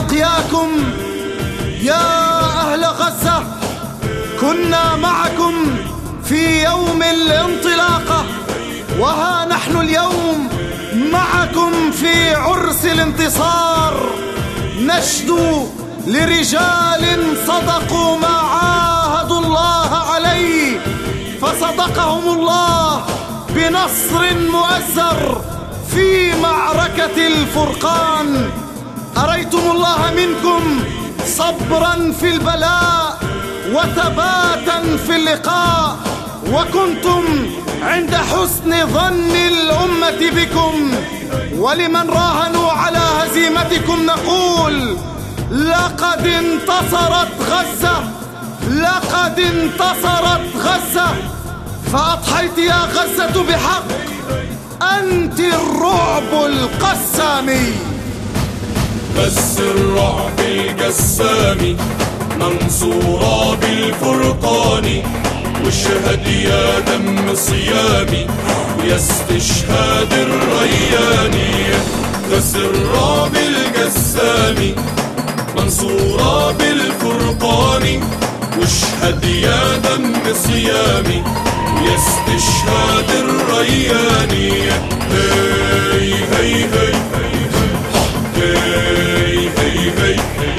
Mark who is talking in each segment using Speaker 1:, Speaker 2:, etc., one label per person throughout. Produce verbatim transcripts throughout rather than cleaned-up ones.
Speaker 1: لقياكم يا أهل غزة. كنا معكم في يوم الانطلاقة، وها نحن اليوم معكم في عرس الانتصار. نشدو لرجال صدقوا ما عاهدوا الله عليه، فصدقهم الله بنصر مؤزر في معركة الفرقان. أريتم الله منكم صبرا في البلاء وثباتا في اللقاء، وكنتم عند حسن ظن الأمة بكم. ولمن راهنوا على هزيمتكم نقول: لقد انتصرت غزة، لقد انتصرت غزة. فأضحيت يا غزة بحق، أنت الرعب القسامي.
Speaker 2: بس الرعب القسامي منصورة بالفرقان، واشهد يا دم صيامي ويا استشهاد الرياني. بس الرعب القسامي منصورة بالفرقان، واشهد يا دم صيامي ويا استشهاد الرياني. هي هي هي هي هي هي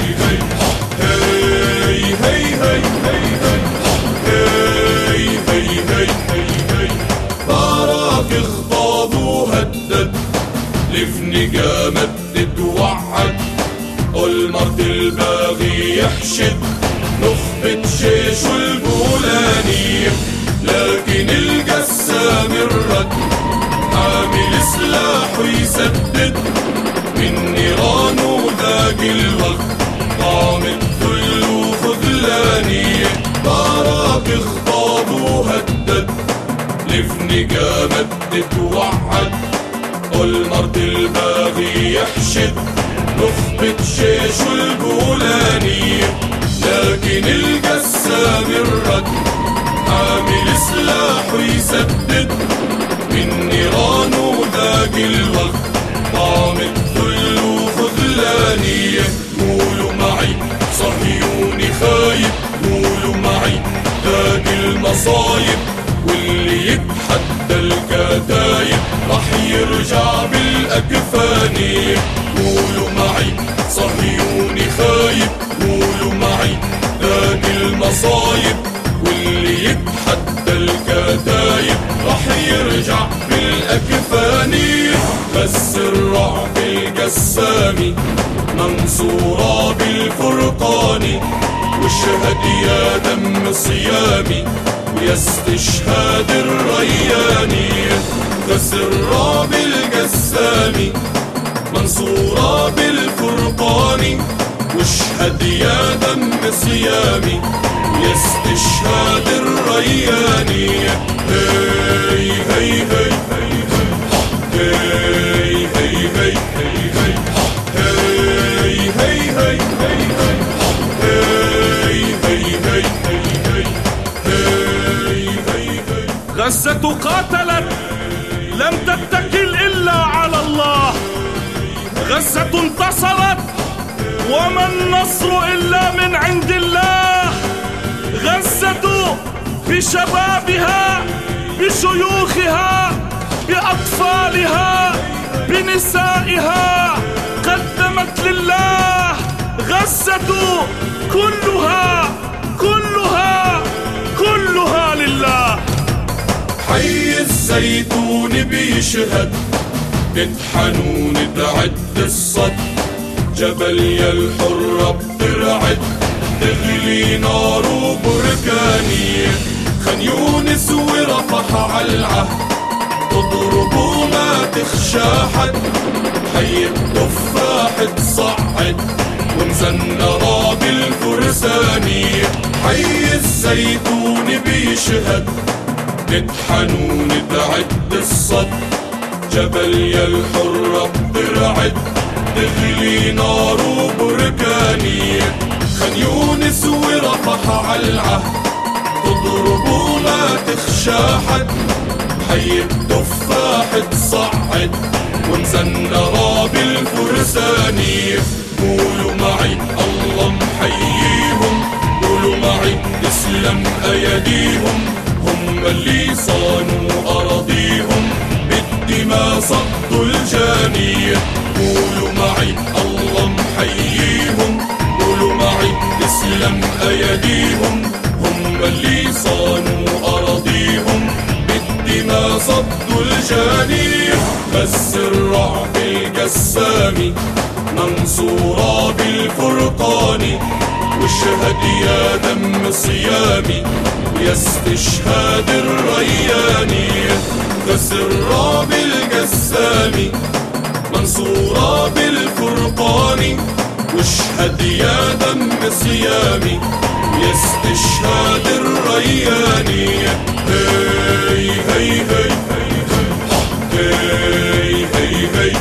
Speaker 2: لفنجة مدد وعد، المرض الباغي يحشد نخبة جيشه الجولاني. لكن الجسام الرد عامل سلاحه يسدد، من نيرانه ذاق الوقت طعم الذل وخذلاني. باراك خطاب وهدد لفنجة مدد وعد، المرض الباغي يحشد نخبة جيشه الجولاني. لكن الجسام الرد عامل سلاحه يسدد، من نيرانه ذاق الوقت طعم الذل وخذلاني. قولوا معي صهيوني خايب، قولوا معي ذاق المصايب، واللي يتحدى الكتايب راح يرجع بالأكفان. قولوا معي صهيوني خايب، قولوا معي ذاق المصايب، واللي يتحدى الكتايب راح يرجع بالأكفان. بس الرعب القسامي منصورة بالفرقان، واشهد يا دم صيامي ويا استشهاد الرياني. بس الرعب القسامي منصورة بالفرقان، واشهد يا دم صيامي ويا استشهاد الرياني. هي هي هي هي هي هي هي
Speaker 3: غزة قاتلت لم تتكل إلا على الله، غزة انتصرت وما النصر إلا من عند الله. غزة بشبابها بشيوخها بأطفالها بنسائها قدمت لله. غزة كلها كلها كلها لله.
Speaker 2: حي الزيتون بيشهد بتحنون تعد الصد، جبل يا الحرة بترعد تغلي نار وبركاني. خان يونس ورفح عالعهد تضربوا ما تخشى حد، حي التفاح تصعد ومزنرة بالفرساني. حي الزيتون بيشهد تتحنون تعد الصد، جبل يا الحرة بترعد تغلي نار وبركاني. خان يونس ورفح عالعهد تضربوا ما تخشى حد، حي التفاح تصعد ومزنرة بالفرساني. قولوا معي الله محييهم، قولوا معي تسلم أيديهم، هم اللي صانوا أراضيهم بالدماء صدوا الجانية. قولوا معي الله محييهم، قولوا معي تسلم أيديهم، هم اللي صانوا أراضيهم بالدماء صدوا الجانية. بس الرعب القسامي منصورة بالفرقان، واشهد يا دم صيامي يا استشهاد الرياني. بس الرعب القسامي منصورة بالفرقان، واشهد يا دم صيامي يا استشهاد الرياني. هي هي هي هي هي هي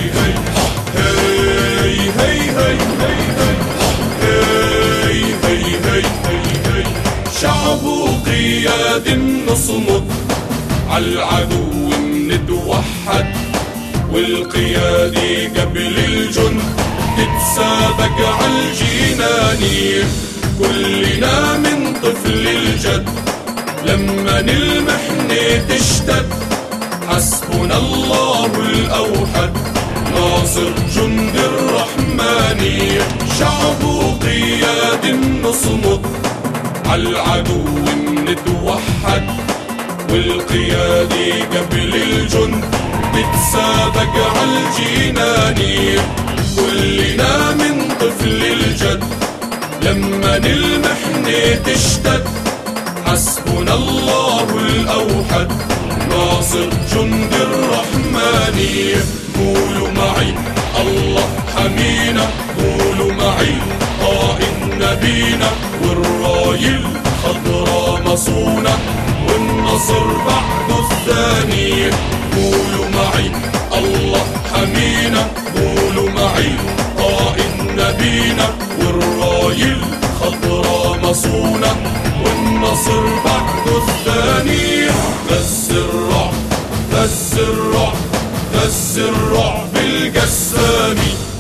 Speaker 2: شعب وقياد نصمد عالعدو منتوحد، والقيادة قبل الجند تتسابق عالجنان. كلنا من طفل الجد لما المحنة تشتد، حسبنا الله الأوحد ناصر جند الرحمن. شعب وقياد نصمد عالعدو منتوحد، والقيادة قبل الجند تتسابق عالجنان. كلنا من طفل الجد لما المحنة تشتد، حسبنا الله الأوحد ناصر جند الرحمن. قولوا معي الله حمينا، قولوا معي قائد نبينا، والراية الخضراء مصونة والنصر بعده الثاني. قولوا معي الله حمينا، قولوا معي قائد نبينا، والراية الخضراء مصونة والنصر بعده الثاني. غز الرعب غز الرعب غز الرعب القسامي.